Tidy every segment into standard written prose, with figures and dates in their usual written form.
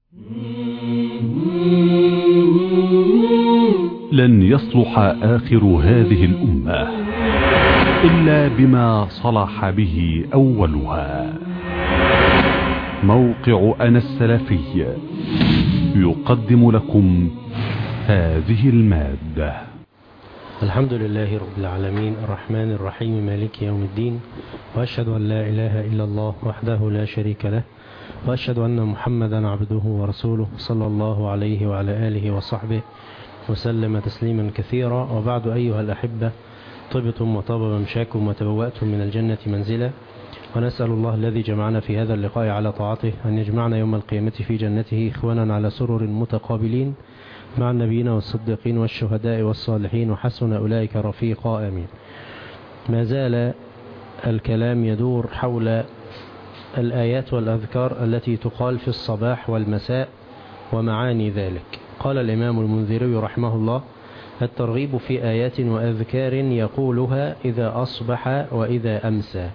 لن يصلح آخر هذه الأمة إلا بما صلح به أولها. موقع أنا السلفي يقدم لكم هذه المادة. الحمد لله رب العالمين الرحمن الرحيم مالك يوم الدين، وأشهد أن لا إله إلا الله وحده لا شريك له، وأشهد أن محمدا عبده ورسوله صلى الله عليه وعلى آله وصحبه وسلم تسليما كثيرا. وبعد أيها الأحبة، طبتم وطاب ممشاكم وتبوأتم من الجنة منزلا، ونسأل الله الذي جمعنا في هذا اللقاء على طاعته أن يجمعنا يوم القيامة في جنته إخوانا على سرر متقابلين مع النبيين والصديقين والشهداء والصالحين، وحسن أولئك رفيقا، آمين. ما زال الكلام يدور حول الآيات والأذكار التي تقال في الصباح والمساء ومعاني ذلك. قال الإمام المنذري رحمه الله: الترغيب في آيات وأذكار يقولها إذا أصبح وإذا أمسى.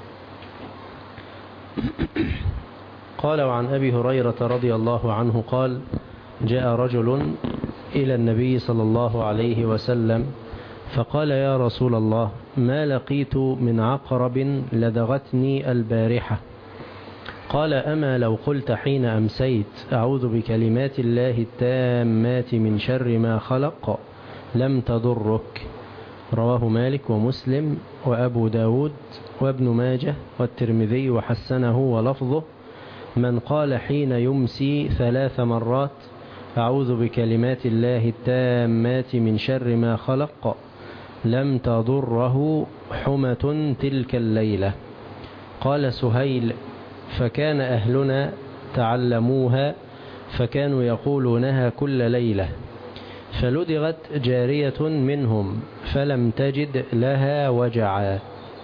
قال: وعن أبي هريرة رضي الله عنه قال: جاء رجل إلى النبي صلى الله عليه وسلم فقال: يا رسول الله، ما لقيت من عقرب لدغتني البارحة. قال: أما لو قلت حين أمسيت أعوذ بكلمات الله التامات من شر ما خلق لم تضرك. رواه مالك ومسلم وأبو داود وابن ماجه والترمذي وحسنه، ولفظه: من قال حين يمسي 3 مرات أعوذ بكلمات الله التامات من شر ما خلق لم تضره حمة تلك الليلة. قال سهيل: فكان أهلنا تعلموها فكانوا يقولونها كل ليلة، فلدغت جارية منهم فلم تجد لها وجعا.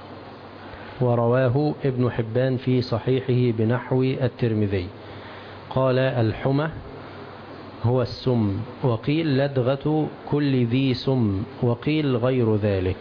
ورواه ابن حبان في صحيحه بنحو الترمذي. قال: الحمى هو السم، وقيل لدغة كل ذي سم، وقيل غير ذلك.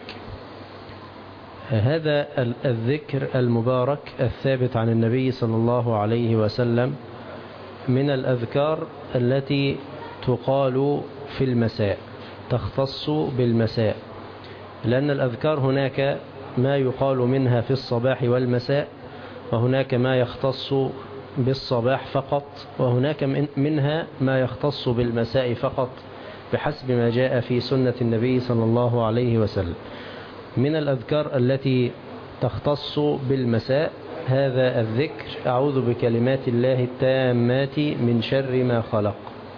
هذا الذكر المبارك الثابت عن النبي صلى الله عليه وسلم من الأذكار التي تقال في المساء، تختص بالمساء، لأن الأذكار هناك ما يقال منها في الصباح والمساء، وهناك ما يختص بالصباح فقط، وهناك منها ما يختص بالمساء فقط بحسب ما جاء في سنة النبي صلى الله عليه وسلم. من الأذكار التي تختص بالمساء هذا الذكر: أعوذ بكلمات الله التامات من شر ما خلق.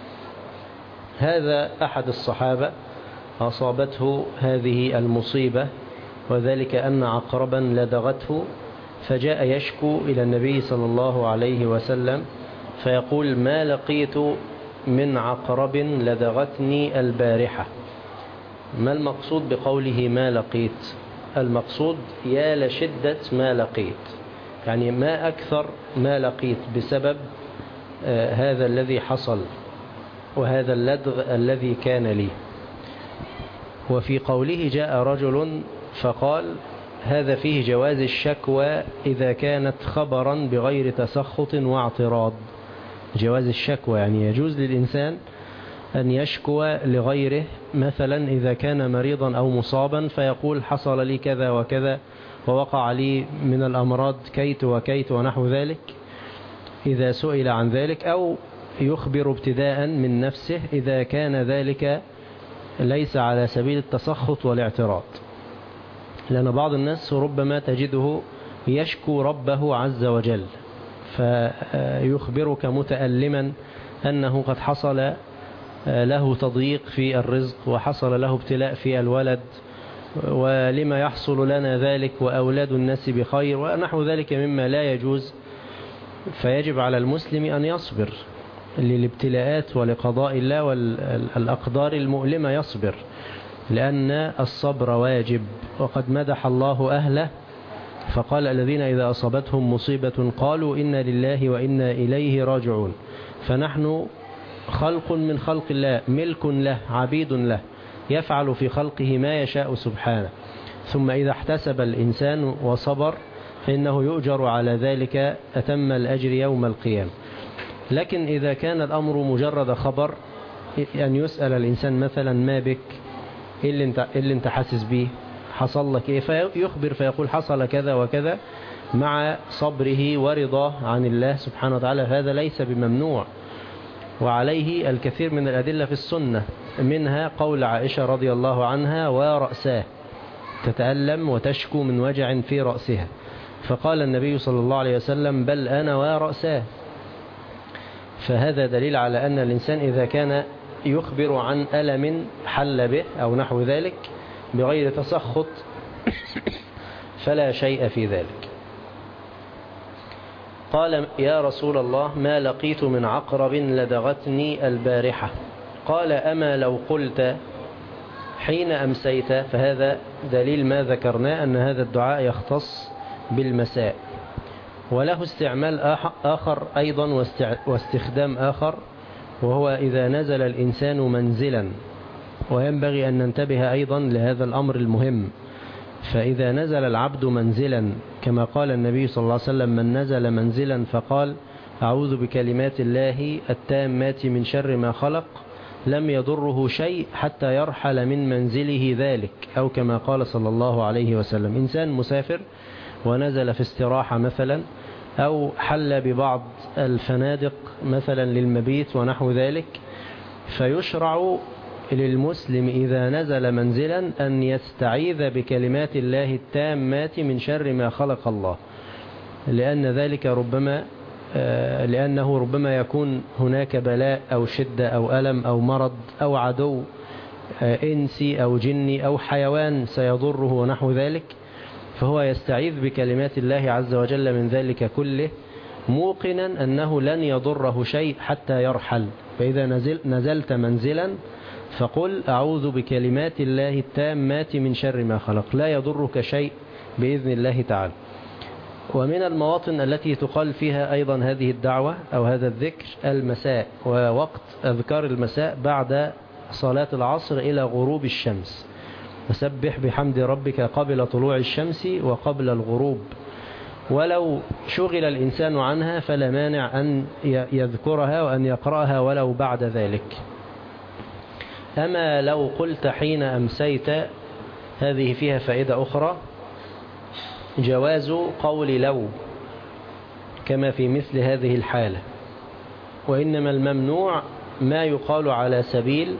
هذا أحد الصحابة أصابته هذه المصيبة، وذلك أن عقربا لدغته، فجاء يشكو إلى النبي صلى الله عليه وسلم فيقول: ما لقيت من عقرب لدغتني البارحة. ما المقصود بقوله ما لقيت؟ المقصود يا لشدة ما لقيت، يعني ما أكثر ما لقيت بسبب هذا الذي حصل وهذا اللدغ الذي كان لي. وفي قوله جاء رجل فقال، هذا فيه جواز الشكوى إذا كانت خبرا بغير تسخط واعتراض. جواز الشكوى يعني يجوز للإنسان أن يشكوى لغيره، مثلا إذا كان مريضا أو مصابا فيقول حصل لي كذا وكذا ووقع لي من الأمراض كيت وكيت ونحو ذلك إذا سئل عن ذلك، أو يخبر ابتداء من نفسه إذا كان ذلك ليس على سبيل التسخط والاعتراض. لأن بعض الناس ربما تجده يشكو ربه عز وجل، فيخبرك متألما أنه قد حصل له تضييق في الرزق وحصل له ابتلاء في الولد، ولما يحصل لنا ذلك وأولاد الناس بخير ونحو ذلك مما لا يجوز. فيجب على المسلم أن يصبر للابتلاءات ولقضاء الله والأقدار المؤلمة، يصبر، لأن الصبر واجب. وقد مدح الله أهله فقال: الذين إذا أصابتهم مصيبة قالوا إنا لله وإنا إليه راجعون. فنحن خلق من خلق الله، ملك له، عبيد له، يفعل في خلقه ما يشاء سبحانه. ثم إذا احتسب الإنسان وصبر فإنه يؤجر على ذلك أتم الأجر يوم القيامة. لكن إذا كان الأمر مجرد خبر، أن يسأل الإنسان مثلا ما بك، إيه اللي انت حاسس به، حصل لك إيه، فيخبر فيقول حصل كذا وكذا مع صبره ورضاه عن الله سبحانه وتعالى، هذا ليس بممنوع. وعليه الكثير من الأدلة في السنة، منها قول عائشة رضي الله عنها: ورأساه، تتألم وتشكو من وجع في رأسها، فقال النبي صلى الله عليه وسلم: بل أنا ورأساه. فهذا دليل على أن الإنسان إذا كان يخبر عن ألم حل به أو نحو ذلك بغير تسخط فلا شيء في ذلك. قال: يا رسول الله، ما لقيت من عقرب لدغتني البارحة. قال: أما لو قلت حين أمسيت، فهذا دليل ما ذكرناه أن هذا الدعاء يختص بالمساء، وله استعمال آخر أيضا واستخدام آخر، وهو إذا نزل الإنسان منزلا. وينبغي أن ننتبه أيضا لهذا الأمر المهم. فإذا نزل العبد منزلا كما قال النبي صلى الله عليه وسلم: من نزل منزلا فقال أعوذ بكلمات الله التامات من شر ما خلق، لم يضره شيء حتى يرحل من منزله ذلك، أو كما قال صلى الله عليه وسلم. إنسان مسافر ونزل في استراحة مثلا، أو حل ببعض الفنادق مثلا للمبيت ونحو ذلك، فيشرع للمسلم إذا نزل منزلا أن يستعيذ بكلمات الله التامات من شر ما خلق الله، لأنه ربما يكون هناك بلاء أو شدة أو ألم أو مرض أو عدو إنسي أو جني أو حيوان سيضره ونحو ذلك، فهو يستعيذ بكلمات الله عز وجل من ذلك كله، موقنا أنه لن يضره شيء حتى يرحل. فإذا نزلت منزلا فقل أعوذ بكلمات الله التامات من شر ما خلق، لا يضرك شيء بإذن الله تعالى. ومن المواطن التي تقال فيها أيضا هذه الدعوة أو هذا الذكر المساء، ووقت أذكار المساء بعد صلاة العصر إلى غروب الشمس. وسبح بحمد ربك قبل طلوع الشمس وقبل الغروب. ولو شغل الإنسان عنها فلا مانع أن يذكرها وأن يقرأها ولو بعد ذلك. أما لو قلت حين أمسيت، هذه فيها فائدة أخرى: جواز قول لو كما في مثل هذه الحالة، وإنما الممنوع ما يقال على سبيل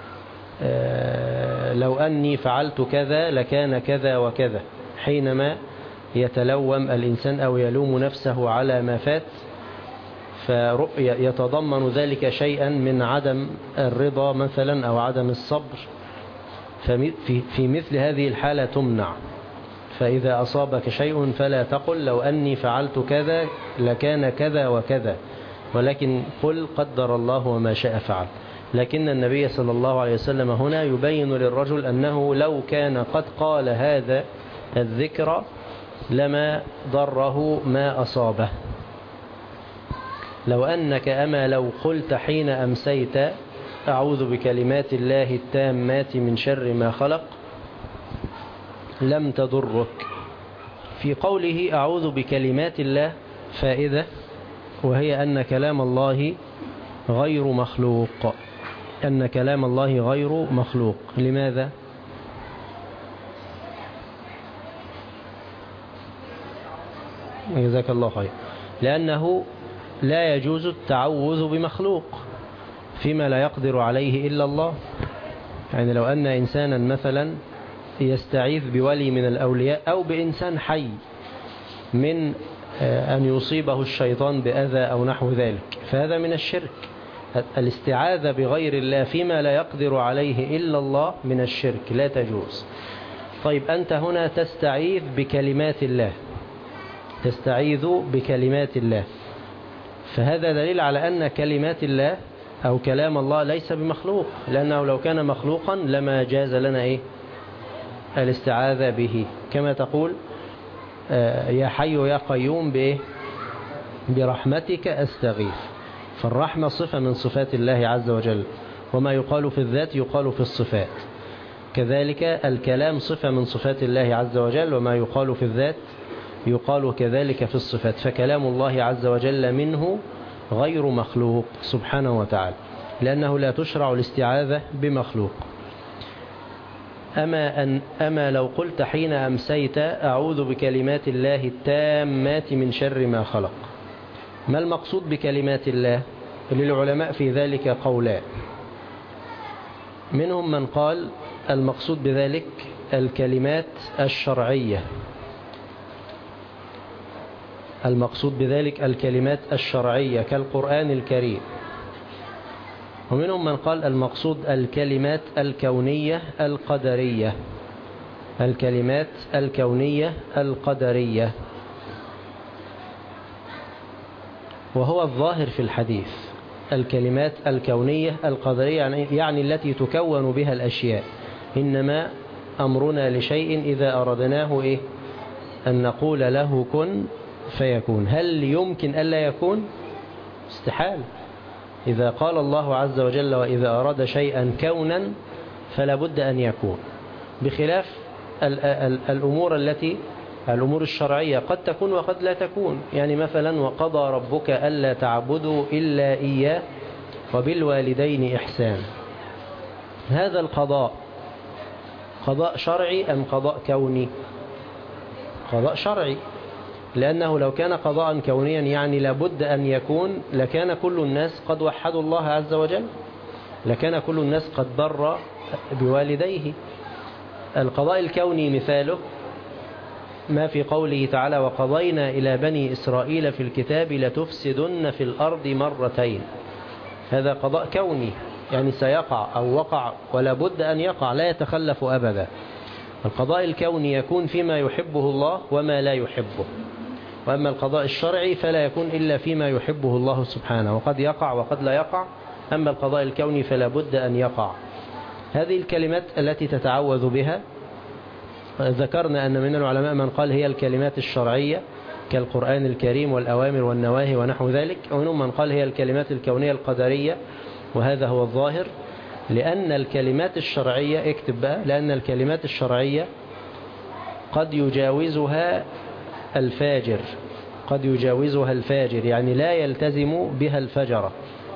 لو أني فعلت كذا لكان كذا وكذا، حينما يتلوم الإنسان أو يلوم نفسه على ما فات، فيتضمن ذلك شيئا من عدم الرضا مثلا أو عدم الصبر، في مثل هذه الحالة تمنع. فإذا أصابك شيء فلا تقل لو أني فعلت كذا لكان كذا وكذا، ولكن قل قدر الله وما شاء فعل. لكن النبي صلى الله عليه وسلم هنا يبين للرجل أنه لو كان قد قال هذا الذكر لما ضره ما أصابه. لو أنك أما لو قلت حين أمسيت أعوذ بكلمات الله التامات من شر ما خلق لم تضرك. في قوله أعوذ بكلمات الله فائدة، وهي أن كلام الله غير مخلوق، أن كلام الله غير مخلوق. لماذا؟ جزاك الله خير. لأنه لا يجوز التعوذ بمخلوق فيما لا يقدر عليه إلا الله. يعني لو أن إنسانا مثلا يستعيذ بولي من الأولياء أو بإنسان حي من أن يصيبه الشيطان بأذى أو نحو ذلك، فهذا من الشرك. الاستعاذة بغير الله فيما لا يقدر عليه إلا الله من الشرك، لا تجوز. طيب أنت هنا تستعيذ بكلمات الله، تستعيذ بكلمات الله، فهذا دليل على أن كلمات الله أو كلام الله ليس بمخلوق، لأنه لو كان مخلوقا لما جاز لنا الاستعاذة به. كما تقول يا حي يا قيوم برحمتك أستغيث، فالرحمة صفة من صفات الله عز وجل، وما يقال في الذات يقال في الصفات. كذلك الكلام صفة من صفات الله عز وجل، وما يقال في الذات يقال كذلك في الصفات. فكلام الله عز وجل منه غير مخلوق سبحانه وتعالى، لأنه لا تشرع الاستعاذة بمخلوق. أما لو قلت حين أمسيت أعوذ بكلمات الله التامات من شر ما خلق، ما المقصود بكلمات الله؟ للعلماء في ذلك قولان، منهم من قال المقصود بذلك الكلمات الشرعية، المقصود بذلك الكلمات الشرعية كالقرآن الكريم، ومنهم من قال المقصود الكلمات الكونية القدرية، الكلمات الكونية القدرية. وهو الظاهر في الحديث الكلمات الكونية القدرية، يعني التي تكون بها الأشياء. إنما أمرنا لشيء إذا أردناه أن نقول له كن فيكون. هل يمكن ألا يكون؟ استحال. إذا قال الله عز وجل وإذا أراد شيئا كونا فلا بد أن يكون، بخلاف الأمور الشرعية قد تكون وقد لا تكون. يعني مثلا وقضى ربك ألا تعبدوا إلا إياه وبالوالدين إحسان، هذا القضاء قضاء شرعي أم قضاء كوني؟ قضاء شرعي، لأنه لو كان قضاء كونيا يعني لابد أن يكون لكان كل الناس قد وحدوا الله عز وجل، لكان كل الناس قد بر بوالديه. القضاء الكوني مثاله ما في قوله تعالى وقضينا إلى بني إسرائيل في الكتاب لتفسدن في الأرض مرتين، هذا قضاء كوني يعني سيقع أو وقع ولا بد أن يقع، لا يتخلف أبدا. القضاء الكوني يكون فيما يحبه الله وما لا يحبه، وأما القضاء الشرعي فلا يكون إلا فيما يحبه الله سبحانه، وقد يقع وقد لا يقع. أما القضاء الكوني فلا بد أن يقع. هذه الكلمات التي تتعوذ بها ذكرنا أن من العلماء من قال هي الكلمات الشرعية كالقرآن الكريم والأوامر والنواهي ونحو ذلك، ومنهم من قال هي الكلمات الكونية القدرية، وهذا هو الظاهر. لأن الكلمات الشرعية اكتب بقى، لأن الكلمات الشرعية قد يجاوزها الفاجر، قد يجاوزها الفاجر يعني لا يلتزم بها الفجرة،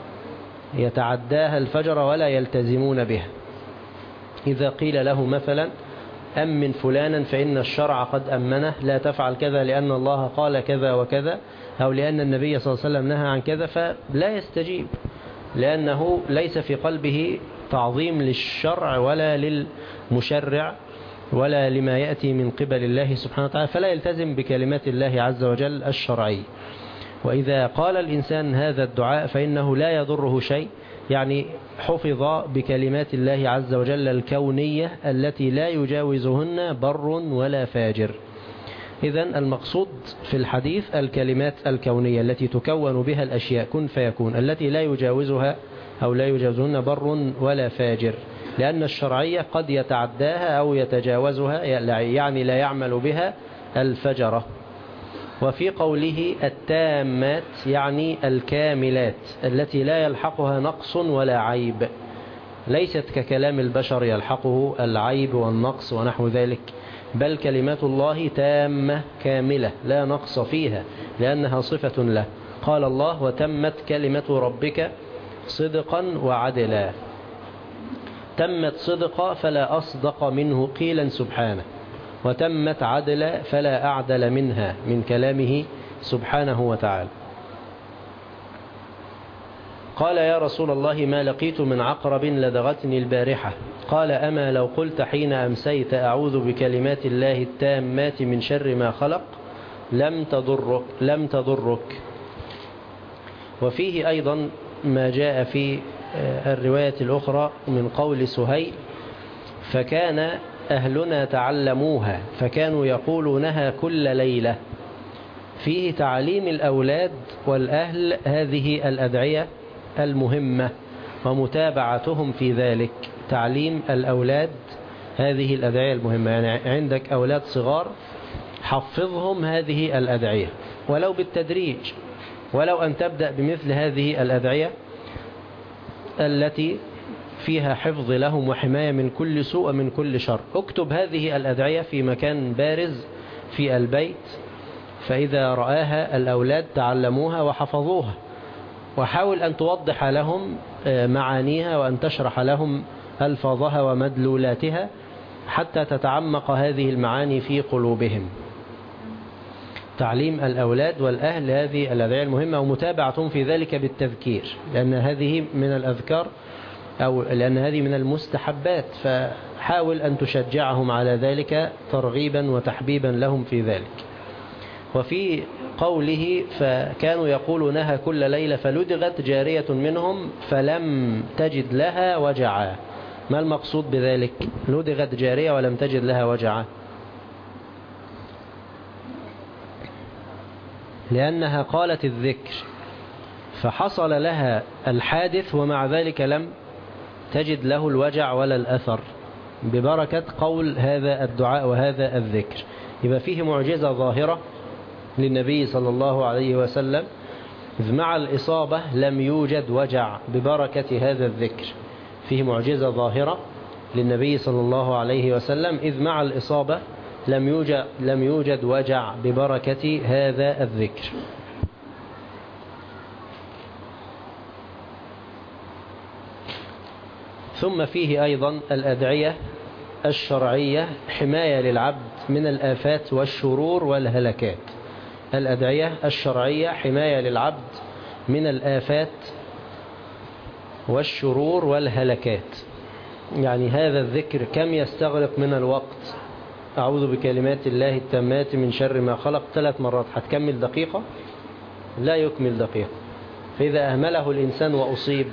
يتعداها الفجر ولا يلتزمون بها. إذا قيل له مثلا أمن فلانا فإن الشرع قد أمنه، لا تفعل كذا لأن الله قال كذا وكذا، أو لأن النبي صلى الله عليه وسلم نهى عن كذا، فلا يستجيب، لأنه ليس في قلبه تعظيم للشرع ولا للمشرع ولا لما يأتي من قبل الله سبحانه وتعالى، فلا يلتزم بكلمات الله عز وجل الشرعي. وإذا قال الإنسان هذا الدعاء فإنه لا يضره شيء، يعني حفظ بكلمات الله عز وجل الكونية التي لا يجاوزهن بر ولا فاجر. إذن المقصود في الحديث الكلمات الكونية التي تكون بها الأشياء كن فيكون، التي لا يجاوزها أو لا يجاوزهن بر ولا فاجر، لأن الشرعية قد يتعداها أو يتجاوزها، يعني لا يعمل بها الفجرة. وفي قوله التامات يعني الكاملات التي لا يلحقها نقص ولا عيب، ليست ككلام البشر يلحقه العيب والنقص ونحو ذلك، بل كلمات الله تامة كاملة لا نقص فيها لأنها صفة له. قال الله وتمت كلمة ربك صدقا وعدلا، تمت صدقا فلا أصدق منه قيلا سبحانه، وتمت عدلا فلا أعدل منها من كلامه سبحانه وتعالى. قال يا رسول الله ما لقيت من عقرب لدغتني البارحة، قال أما لو قلت حين أمسيت أعوذ بكلمات الله التامات من شر ما خلق لم تضرك. وفيه أيضا ما جاء في الرواية الأخرى من قول سهيل فكان أهلنا تعلموها فكانوا يقولونها كل ليلة، فيه تعليم الأولاد والأهل هذه الأدعية المهمة ومتابعتهم في ذلك. تعليم الأولاد هذه الأدعية المهمة، يعني عندك أولاد صغار حفظهم هذه الأدعية ولو بالتدريج، ولو أن تبدأ بمثل هذه الأدعية التي فيها حفظ لهم وحماية من كل سوء ومن كل شر. اكتب هذه الأدعية في مكان بارز في البيت، فإذا رآها الأولاد تعلموها وحفظوها، وحاول أن توضح لهم معانيها وأن تشرح لهم ألفاظها ومدلولاتها حتى تتعمق هذه المعاني في قلوبهم. تعليم الأولاد والأهل هذه الأدعية المهمة ومتابعتهم في ذلك بالتذكير، لأن هذه من الأذكار أو لأن هذه من المستحبات، فحاول أن تشجعهم على ذلك ترغيبا وتحبيبا لهم في ذلك. وفي قوله فكانوا يقولونها كل ليلة فلدغت جارية منهم فلم تجد لها وجعا. ما المقصود بذلك؟ لدغت جارية ولم تجد لها وجعا، لأنها قالت الذكر فحصل لها الحادث ومع ذلك لم تجد له الوجع ولا الأثر ببركة قول هذا الدعاء وهذا الذكر. يبقى فيه معجزة ظاهرة للنبي صلى الله عليه وسلم، إذ مع الإصابة لم يوجد وجع ببركة هذا الذكر. فيه معجزة ظاهرة للنبي صلى الله عليه وسلم إذ مع الإصابة لم يوجد وجع ببركة هذا الذكر. ثم فيه أيضا الأدعية الشرعية حماية للعبد من الآفات والشرور والهلكات. الأدعية الشرعية حماية للعبد من الآفات والشرور والهلكات. يعني هذا الذكر كم يستغرق من الوقت؟ أعوذ بكلمات الله التامات من شر ما خلق 3 مرات، هتكمل دقيقة؟ لا يكمل دقيقة. فإذا أهمله الإنسان وأصيب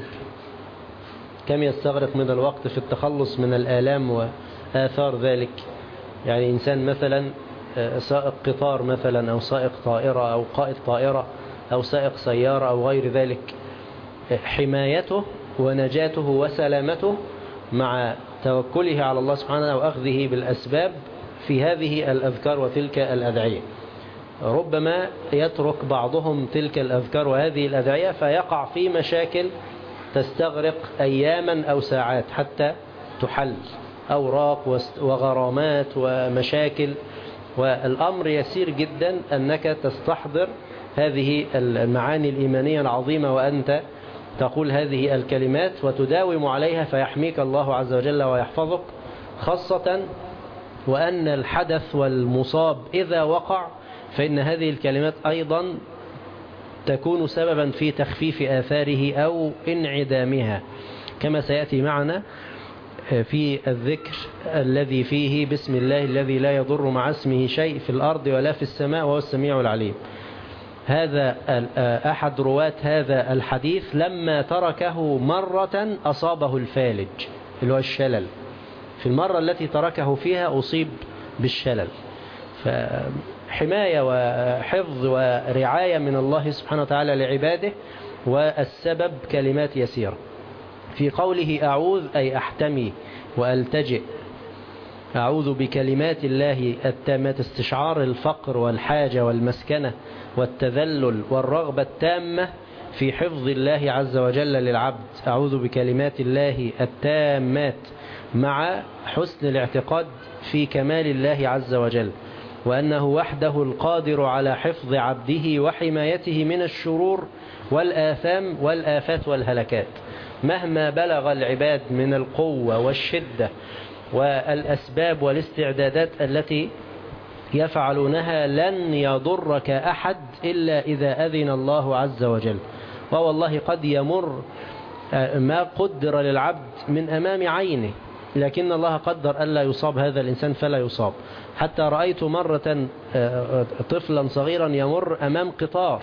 كم يستغرق من الوقت في التخلص من الآلام وآثار ذلك؟ يعني إنسان مثلا سائق قطار مثلا أو سائق طائرة أو قائد طائرة أو سائق سيارة أو غير ذلك، حمايته ونجاته وسلامته مع توكله على الله سبحانه وأخذه بالأسباب في هذه الأذكار وتلك الأدعية. ربما يترك بعضهم تلك الأذكار وهذه الأدعية فيقع في مشاكل تستغرق أياما أو ساعات حتى تحل، أوراق وغرامات ومشاكل، والأمر يسير جدا أنك تستحضر هذه المعاني الإيمانية العظيمة وأنت تقول هذه الكلمات وتداوم عليها فيحميك الله عز وجل ويحفظك، خاصة وأن الحدث والمصاب إذا وقع فإن هذه الكلمات أيضا تكون سببا في تخفيف آثاره أو انعدامها، كما سيأتي معنا في الذكر الذي فيه بسم الله الذي لا يضر مع اسمه شيء في الأرض ولا في السماء وهو السميع العليم. هذا أحد رواة هذا الحديث لما تركه مرة أصابه الفالج اللي هو الشلل، في المرة التي تركه فيها أصيب بالشلل. فحماية وحفظ ورعاية من الله سبحانه وتعالى لعباده، والسبب كلمات يسيرة. في قوله أعوذ أي أحتمي وألتجئ، أعوذ بكلمات الله التامات، استشعار الفقر والحاجة والمسكنة والتذلل والرغبة التامة في حفظ الله عز وجل للعبد. أعوذ بكلمات الله التامات مع حسن الاعتقاد في كمال الله عز وجل وأنه وحده القادر على حفظ عبده وحمايته من الشرور والآثام والآفات والهلكات. مهما بلغ العباد من القوة والشدة والأسباب والاستعدادات التي يفعلونها لن يضرك أحد إلا إذا أذن الله عز وجل. والله قد يمر ما قدر للعبد من أمام عينه، لكن الله قدر ألا يصاب هذا الإنسان فلا يصاب. حتى رأيت مرة طفلا صغيرا يمر أمام قطار،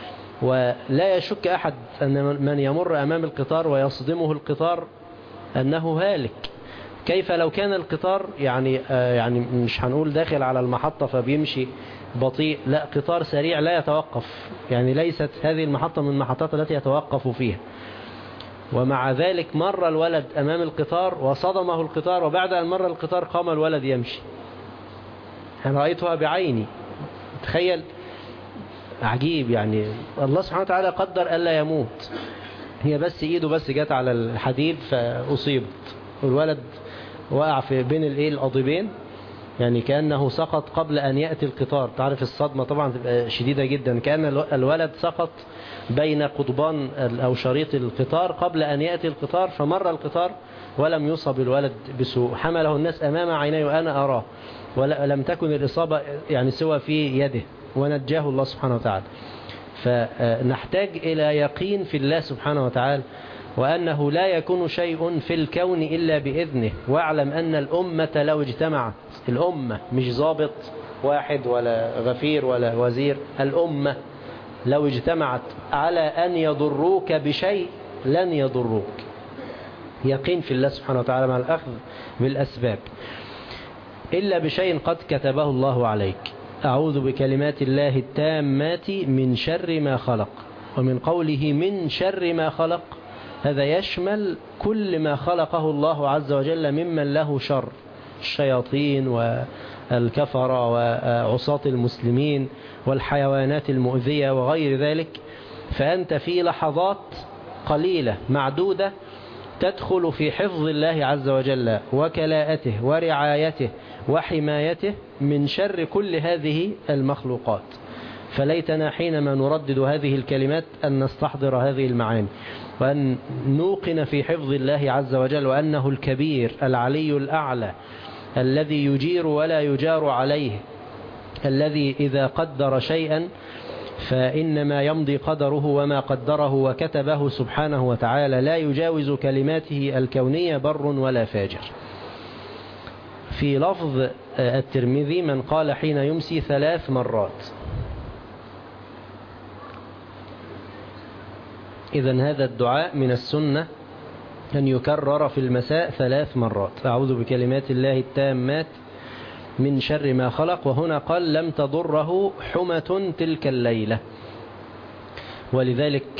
ولا يشك أحد أن من يمر أمام القطار ويصدمه القطار أنه هالك. كيف لو كان القطار يعني مش هنقول داخل على المحطة فبيمشي بطيء، لا، قطار سريع لا يتوقف، يعني ليست هذه المحطة من المحطات التي يتوقف فيها. ومع ذلك مر الولد أمام القطار وصدمه القطار، وبعد أن مر القطار قام الولد يمشي. أنا رأيتها بعيني. تخيل، عجيب، يعني الله سبحانه وتعالى قدر ألا يموت، هي بس إيده بس جت على الحديد فأصيبت، والولد وقع في بين القضيبين يعني كأنه سقط قبل أن يأتي القطار. تعرف الصدمة طبعا تبقى شديدة جدا، كأن الولد سقط بين قضبان أو شريط القطار قبل أن يأتي القطار، فمر القطار ولم يصب الولد بسوء، حمله الناس أمام عيني وأنا أراه، ولم تكن الإصابة يعني سوى في يده، ونجاه الله سبحانه وتعالى. فنحتاج إلى يقين في الله سبحانه وتعالى، وأنه لا يكون شيء في الكون إلا بإذنه. واعلم أن الأمة لو اجتمعت، الأمة مش ضابط واحد ولا غفير ولا وزير، الأمة لو اجتمعت على أن يضروك بشيء لن يضروك. يقين في الله سبحانه وتعالى مع الأخذ بالأسباب، إلا بشيء قد كتبه الله عليك. أعوذ بكلمات الله التامات من شر ما خلق. ومن قوله من شر ما خلق، هذا يشمل كل ما خلقه الله عز وجل ممن له شر، الشياطين والكفرة وعصاة المسلمين والحيوانات المؤذية وغير ذلك. فأنت في لحظات قليلة معدودة تدخل في حفظ الله عز وجل وكلاءته ورعايته وحمايته من شر كل هذه المخلوقات. فليتنا حينما نردد هذه الكلمات أن نستحضر هذه المعاني، وأن نوقن في حفظ الله عز وجل، وأنه الكبير العلي الأعلى الذي يجير ولا يجار عليه، الذي إذا قدر شيئا فإنما يمضي قدره وما قدره وكتبه سبحانه وتعالى، لا يجاوز كلماته الكونية بر ولا فاجر. في لفظ الترمذي من قال حين يمسي 3 مرات. إذن هذا الدعاء من السنة أن يكرر في المساء 3 مرات. أعوذ بكلمات الله التامات من شر ما خلق. وهنا قال لم تضره حمة تلك الليلة، ولذلك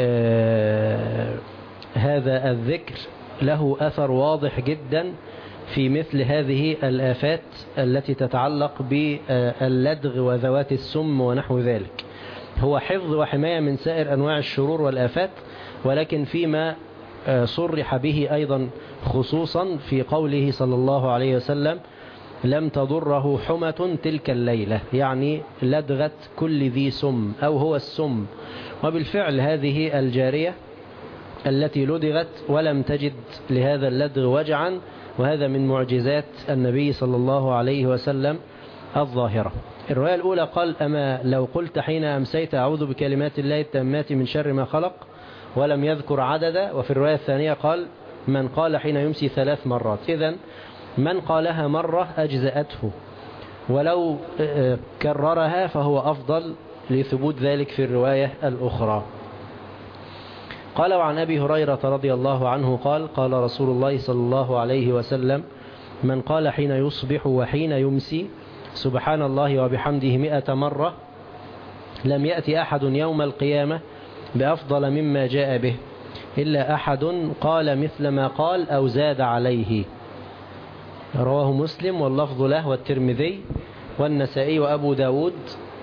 هذا الذكر له أثر واضح جدا في مثل هذه الآفات التي تتعلق باللدغ وذوات السم ونحو ذلك. هو حفظ وحماية من سائر أنواع الشرور والآفات، ولكن فيما صرح به أيضا خصوصا في قوله صلى الله عليه وسلم لم تضره حمة تلك الليلة، يعني لدغت كل ذي سم أو هو السم. وبالفعل هذه الجارية التي لدغت ولم تجد لهذا اللدغ وجعا، وهذا من معجزات النبي صلى الله عليه وسلم الظاهرة. الرواية الأولى قال أما لو قلت حين أمسيت أعوذ بكلمات الله التامات من شر ما خلق، ولم يذكر عددا. وفي الرواية الثانية قال من قال حين يمسي 3 مرات. إذن من قالها مرة أجزأته، ولو كررها فهو أفضل لثبوت ذلك في الرواية الأخرى. قال وعن أبي هريرة رضي الله عنه قال قال رسول الله صلى الله عليه وسلم من قال حين يصبح وحين يمسي سبحان الله وبحمده 100 مرة لم يأتي أحد يوم القيامة بأفضل مما جاء به إلا أحد قال مثل ما قال أو زاد عليه. رواه مسلم واللفظ له والترمذي والنسائي وأبو داود،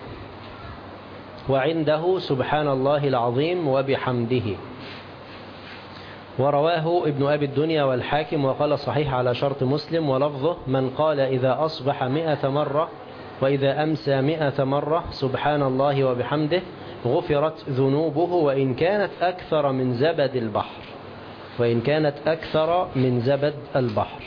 وعنده سبحان الله العظيم وبحمده. ورواه ابن أبي الدنيا والحاكم وقال صحيح على شرط مسلم، ولفظه من قال إذا أصبح 100 مرة وإذا أمسى 100 مرة سبحان الله وبحمده غفرت ذنوبه وإن كانت أكثر من زبد البحر، وإن كانت أكثر من زبد البحر.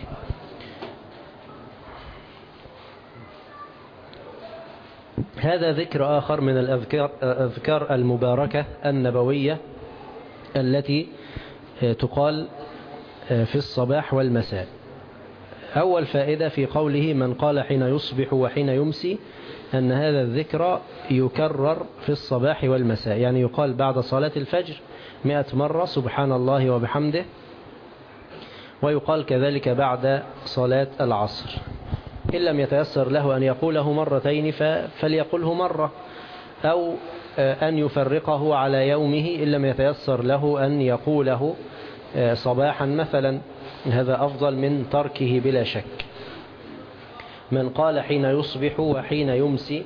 هذا ذكر آخر من الأذكار المباركة النبوية التي تقال في الصباح والمساء. أول فائدة في قوله من قال حين يصبح وحين يمسي أن هذا الذكر يكرر في الصباح والمساء، يعني يقال بعد صلاة الفجر 100 مرة سبحان الله وبحمده، ويقال كذلك بعد صلاة العصر. إن لم يتيسر له أن يقوله مرتين فليقله مرة، أو أن يفرقه على يومه إن لم يتيسر له أن يقوله صباحا مثلا، هذا أفضل من تركه بلا شك. من قال حين يصبح وحين يمسي.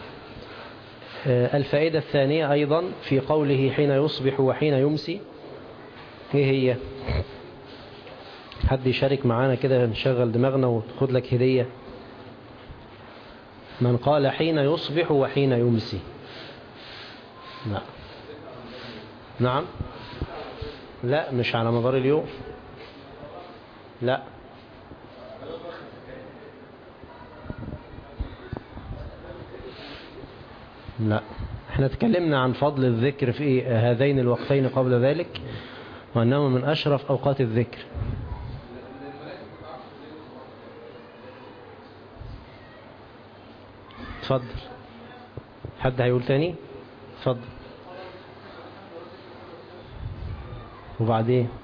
الفائدة الثانية أيضا في قوله حين يصبح وحين يمسي، إيه هي؟ حد يشارك معانا كده، نشغل دماغنا وخد لك هدية. من قال حين يصبح وحين يمسي. نعم. لا مش على مدار اليوم. لا لا احنا تكلمنا عن فضل الذكر في هذين الوقتين قبل ذلك، وأنه من أشرف أوقات الذكر. تفضل. حد هيقول تاني؟ تفضل. وبعدين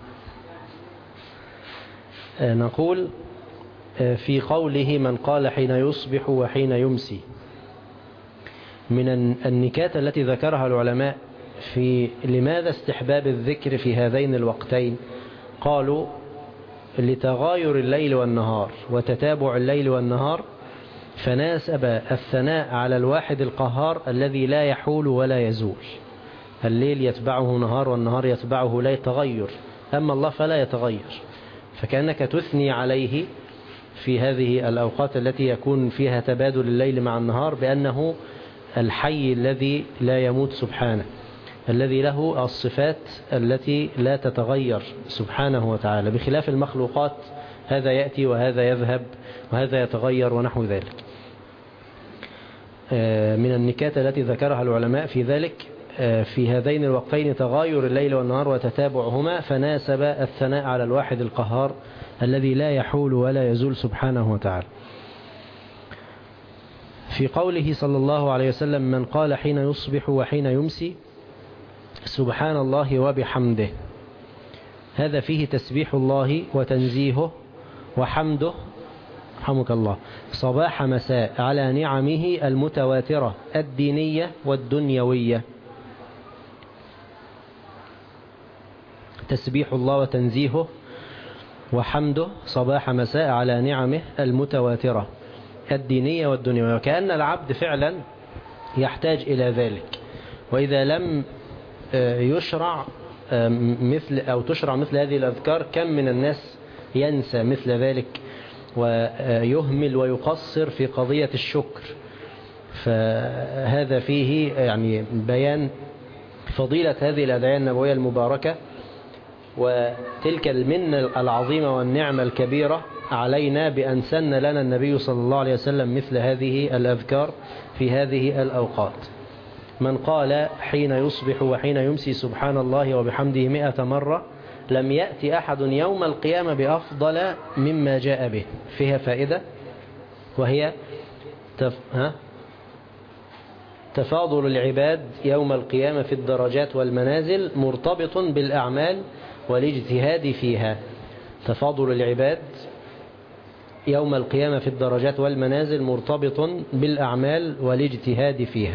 نقول في قوله من قال حين يصبح وحين يمسي، من النكات التي ذكرها العلماء في لماذا استحباب الذكر في هذين الوقتين، قالوا لتغاير الليل والنهار وتتابع الليل والنهار، فناسب الثناء على الواحد القهار الذي لا يحول ولا يزول. الليل يتبعه نهار والنهار يتبعه لا يتغير، أما الله فلا يتغير، فكأنك تثني عليه في هذه الأوقات التي يكون فيها تبادل الليل مع النهار بأنه الحي الذي لا يموت سبحانه، الذي له الصفات التي لا تتغير سبحانه وتعالى، بخلاف المخلوقات هذا يأتي وهذا يذهب وهذا يتغير ونحو ذلك. من النكات التي ذكرها العلماء في ذلك في هذين الوقتين تغاير الليل والنهار وتتابعهما، فناسب الثناء على الواحد القهار الذي لا يحول ولا يزول سبحانه وتعالى. في قوله صلى الله عليه وسلم من قال حين يصبح وحين يمسي سبحان الله وبحمده، هذا فيه تسبيح الله وتنزيهه وحمده رحمك الله صباح مساء على نعمه المتواترة الدينية والدنيوية. تسبيح الله وتنزيهه وحمده صباح مساء على نعمه المتواترة الدينية والدنيوية، وكأن العبد فعلا يحتاج إلى ذلك. وإذا لم يشرع تشرع مثل هذه الأذكار، كم من الناس ينسى مثل ذلك ويهمل ويقصر في قضية الشكر. فهذا فيه يعني بيان فضيلة هذه الأدعية النبوية المباركة، وتلك المنة العظيمة والنعمة الكبيرة علينا بأن سن لنا النبي صلى الله عليه وسلم مثل هذه الأذكار في هذه الأوقات. من قال حين يصبح وحين يمسي سبحان الله وبحمده 100 مرة لم يأتي أحد يوم القيامة بأفضل مما جاء به. فيها فائدة، وهي تفاضل العباد يوم القيامة في الدرجات والمنازل مرتبط بالأعمال والاجتهاد فيها. تفاضل العباد يوم القيامة في الدرجات والمنازل مرتبط بالأعمال والاجتهاد فيها.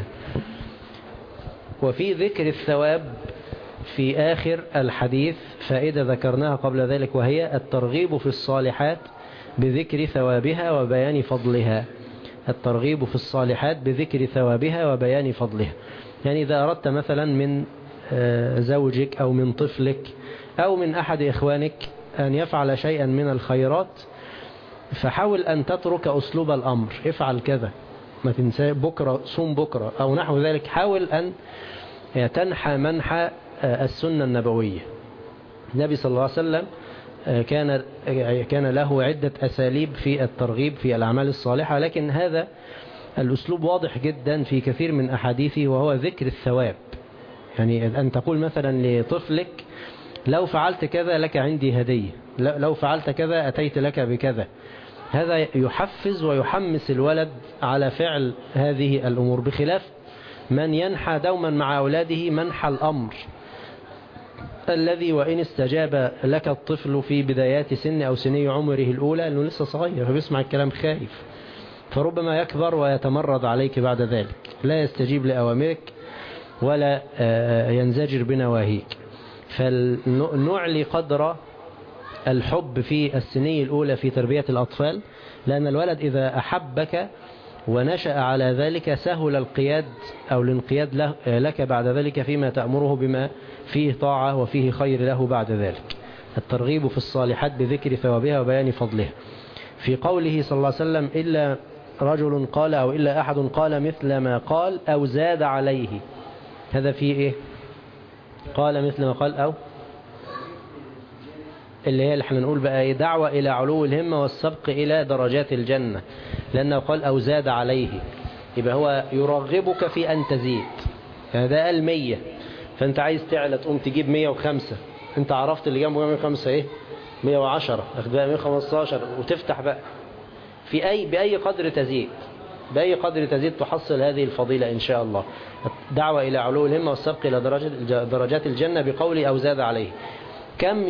وفي ذكر الثواب في آخر الحديث فائدة ذكرناها قبل ذلك، وهي الترغيب في الصالحات بذكر ثوابها وبيان فضلها. الترغيب في الصالحات بذكر ثوابها وبيان فضلها، يعني إذا أردت مثلا من زوجك أو من طفلك أو من أحد إخوانك أن يفعل شيئا من الخيرات، فحاول أن تترك أسلوب الأمر، افعل كذا، ما تنسى بكرة، صوم بكرة أو نحو ذلك. حاول أن تنحى منحى السنة النبوية. النبي صلى الله عليه وسلم كان له عدة أساليب في الترغيب في الأعمال الصالحة، لكن هذا الأسلوب واضح جدا في كثير من أحاديثه، وهو ذكر الثواب. يعني أن تقول مثلا لطفلك لو فعلت كذا لك عندي هدية، لو فعلت كذا أتيت لك بكذا. هذا يحفز ويحمس الولد على فعل هذه الأمور، بخلاف من ينحى دوما مع أولاده منحى الأمر، الذي وإن استجاب لك الطفل في بدايات سن أو سني عمره الأولى أنه لسه صغير فبيسمع الكلام خايف، فربما يكبر ويتمرد عليك بعد ذلك، لا يستجيب لأوامرك ولا ينزجر بنواهيك. فلنعلي قدر الحب في السنين الأولى في تربية الأطفال، لأن الولد إذا أحبك ونشأ على ذلك سهل القياد أو الانقياد لك بعد ذلك فيما تأمره بما فيه طاعة وفيه خير له بعد ذلك. الترغيب في الصالحات بذكر ثوابها وبيان فضلها. في قوله صلى الله عليه وسلم إلا رجل قال أو إلا أحد قال مثل ما قال أو زاد عليه. هذا فيه إيه؟ قال مثل ما قال أو اللي احنا نقول بقى إيه؟ دعوة إلى علو الهمة والسبق إلى درجات الجنة، لأنه قال أو زاد عليه، يبقى هو يرغبك في أن تزيد. يعني ده قال 100 فأنت عايز تعلى تقوم تجيب 105، أنت عرفت اللي جنبه 105 إيه؟ 110 أخذ بقى 115 وتفتح بقى بأي قدر تزيد، بأي قدر تزيد تحصل هذه الفضيلة إن شاء الله. دعوة إلى علو الهمة والسبق إلى درجات الجنة بقول أو زاد عليه. كم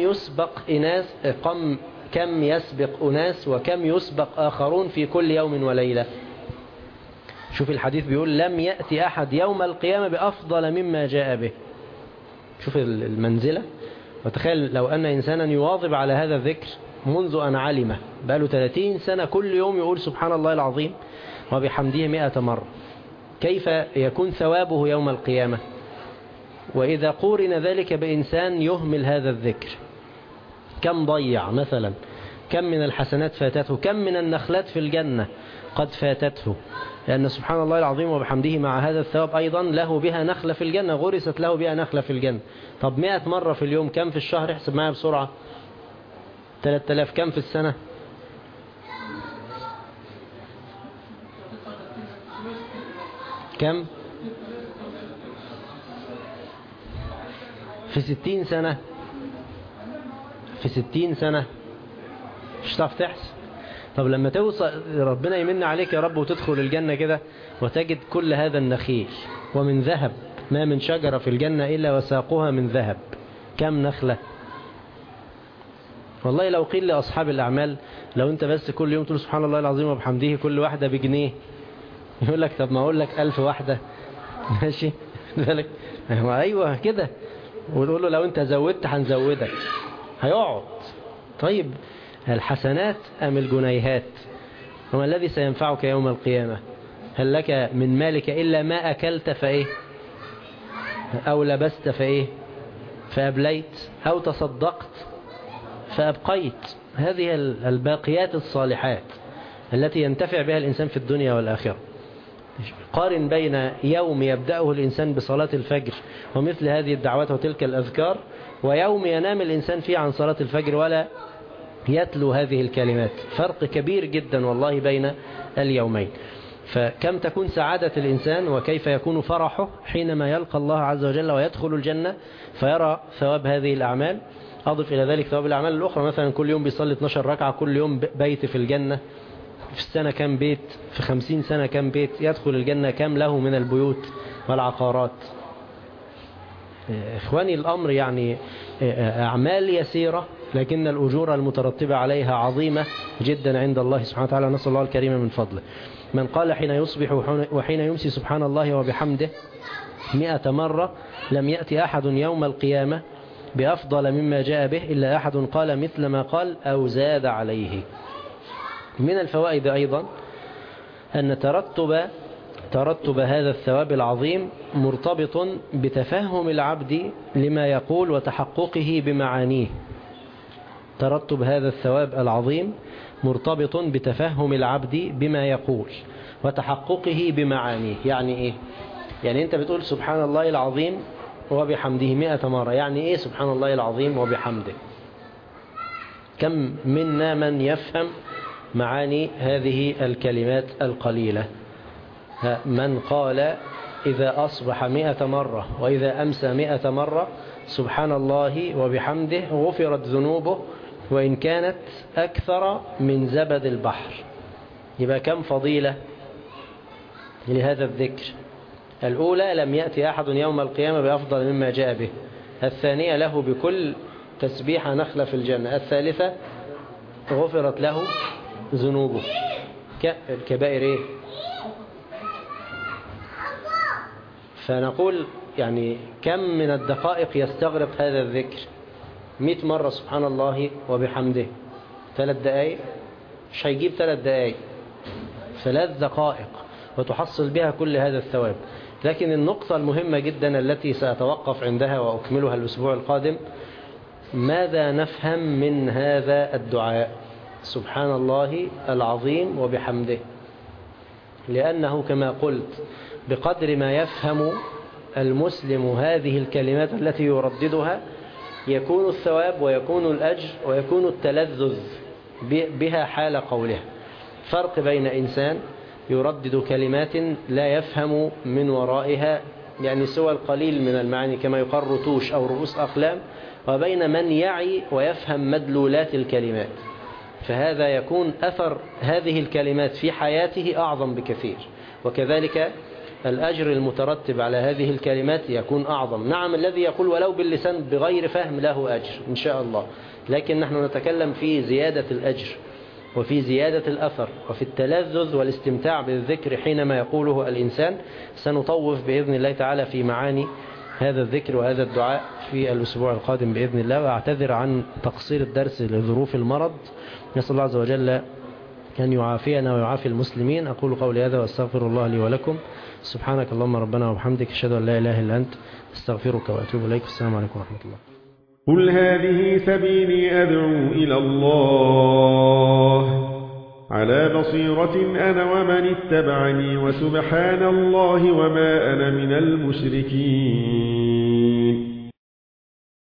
يسبق أناس وكم يسبق آخرون في كل يوم وليلة. شوف الحديث بيقول لم يأتي أحد يوم القيامة بأفضل مما جاء به. شوف المنزلة. وتخيل لو أن إنسانا يواظب على هذا الذكر منذ أن علمه، بقاله 30 سنة كل يوم يقول سبحان الله العظيم وبحمده 100 مرة، كيف يكون ثوابه يوم القيامة؟ وإذا قورن ذلك بإنسان يهمل هذا الذكر، كم ضيع مثلا، كم من الحسنات فاتته، كم من النخلات في الجنة قد فاتته، لأن سبحان الله العظيم وبحمده مع هذا الثواب أيضا له بها نخلة في الجنة، غرست له بها نخلة في الجنة. طب 100 مرة في اليوم كم في الشهر؟ احسب معايا بسرعة. 3000 كم في السنة؟ كم في 60 سنة؟ في 60 سنة مش هتعرف تحسب. طب لما توصل ربنا يمن عليك يا رب وتدخل الجنة كده وتجد كل هذا النخيل ومن ذهب، ما من شجرة في الجنة إلا وساقها من ذهب، كم نخلة؟ والله لو قيل لأصحاب الأعمال لو أنت بس كل يوم تقول سبحان الله العظيم وبحمده كل واحدة بجنيه، يقول لك طب ما أقول لك 1000 واحدة ماشي ذلك أيوة كده، ونقول له لو أنت زودت هنزودك، هيقعد. طيب الحسنات أم الجنيهات؟ وما الذي سينفعك يوم القيامة؟ هل لك من مالك إلا ما أكلت فإيه، أو لبست فإيه فأبليت، أو تصدقت فأبقيت. هذه الباقيات الصالحات التي ينتفع بها الإنسان في الدنيا والآخرة. قارن بين يوم يبدأه الإنسان بصلاة الفجر ومثل هذه الدعوات وتلك الأذكار، ويوم ينام الإنسان فيه عن صلاة الفجر ولا يتلو هذه الكلمات. فرق كبير جدا والله بين اليومين. فكم تكون سعادة الإنسان وكيف يكون فرحه حينما يلقى الله عز وجل ويدخل الجنة فيرى ثواب هذه الأعمال. أضف إلى ذلك ثواب الأعمال الأخرى، مثلا كل يوم بيصلي 12 ركعة، كل يوم بيت في الجنة، في السنة كم بيت، في 50 سنة كم بيت، يدخل الجنة كم له من البيوت والعقارات. إخواني الأمر يعني أعمال يسيرة لكن الأجور المترتبة عليها عظيمة جدا عند الله سبحانه وتعالى، نسأل الله الكريم من فضله. من قال حين يصبح وحين يمسي سبحان الله وبحمده 100 مرة لم يأتي أحد يوم القيامة بأفضل مما جاء به إلا أحد قال مثل ما قال أو زاد عليه. من الفوائد أيضا أن ترتب هذا الثواب العظيم مرتبط بتفهم العبد لما يقول وتحققه بمعانيه. ترتب هذا الثواب العظيم مرتبط بتفهم العبد بما يقول وتحققه بمعانيه. يعني إيه؟ يعني أنت بتقول سبحان الله العظيم وبحمده 100 مرة، يعني إيه سبحان الله العظيم وبحمده؟ كم منا من يفهم معاني هذه الكلمات القليلة؟ من قال إذا أصبح 100 مرة وإذا أمسى 100 مرة سبحان الله وبحمده غفرت ذنوبه وإن كانت أكثر من زبد البحر. يبقى كم فضيلة لهذا الذكر؟ الأولى لم يأتي أحد يوم القيامة بأفضل مما جاء به. الثانية له بكل تسبيحة نخلة في الجنة. الثالثة غفرت له ذنوبه. الكبائر إيه؟ فنقول يعني كم من الدقائق يستغرق هذا الذكر؟ 100 مرة سبحان الله وبحمده 3 دقائق، مش هيجيب 3 دقائق، 3 دقائق وتحصل بها كل هذا الثواب. لكن النقطة المهمة جدا التي سأتوقف عندها وأكملها الأسبوع القادم، ماذا نفهم من هذا الدعاء سبحان الله العظيم وبحمده؟ لأنه كما قلت بقدر ما يفهم المسلم هذه الكلمات التي يرددها يكون الثواب ويكون الأجر ويكون التلذذ بها حال قولها. فرق بين إنسان يردد كلمات لا يفهم من ورائها يعني سوى القليل من المعاني كما يقال رتوش أو رؤوس أقلام، وبين من يعي ويفهم مدلولات الكلمات، فهذا يكون أثر هذه الكلمات في حياته أعظم بكثير، وكذلك الأجر المترتب على هذه الكلمات يكون أعظم. نعم الذي يقول ولو باللسان بغير فهم له أجر إن شاء الله، لكن نحن نتكلم في زيادة الأجر وفي زيادة الأثر وفي التلذذ والاستمتاع بالذكر حينما يقوله الإنسان. سنطوف بإذن الله تعالى في معاني هذا الذكر وهذا الدعاء في الأسبوع القادم بإذن الله، وأعتذر عن تقصير الدرس لظروف المرض. نسأل الله عز وجل أن يعافينا ويعافي المسلمين. أقول قولي هذا وأستغفر الله لي ولكم. سبحانك اللهم ربنا وبحمدك، أشهد أن لا إله إلا أنت، أستغفرك وأتوب إليك. السلام عليكم ورحمة الله. قل هذه سبيلي أدعو إلى الله على بصيرة أنا ومن اتبعني، وسبحان الله وما أنا من المشركين.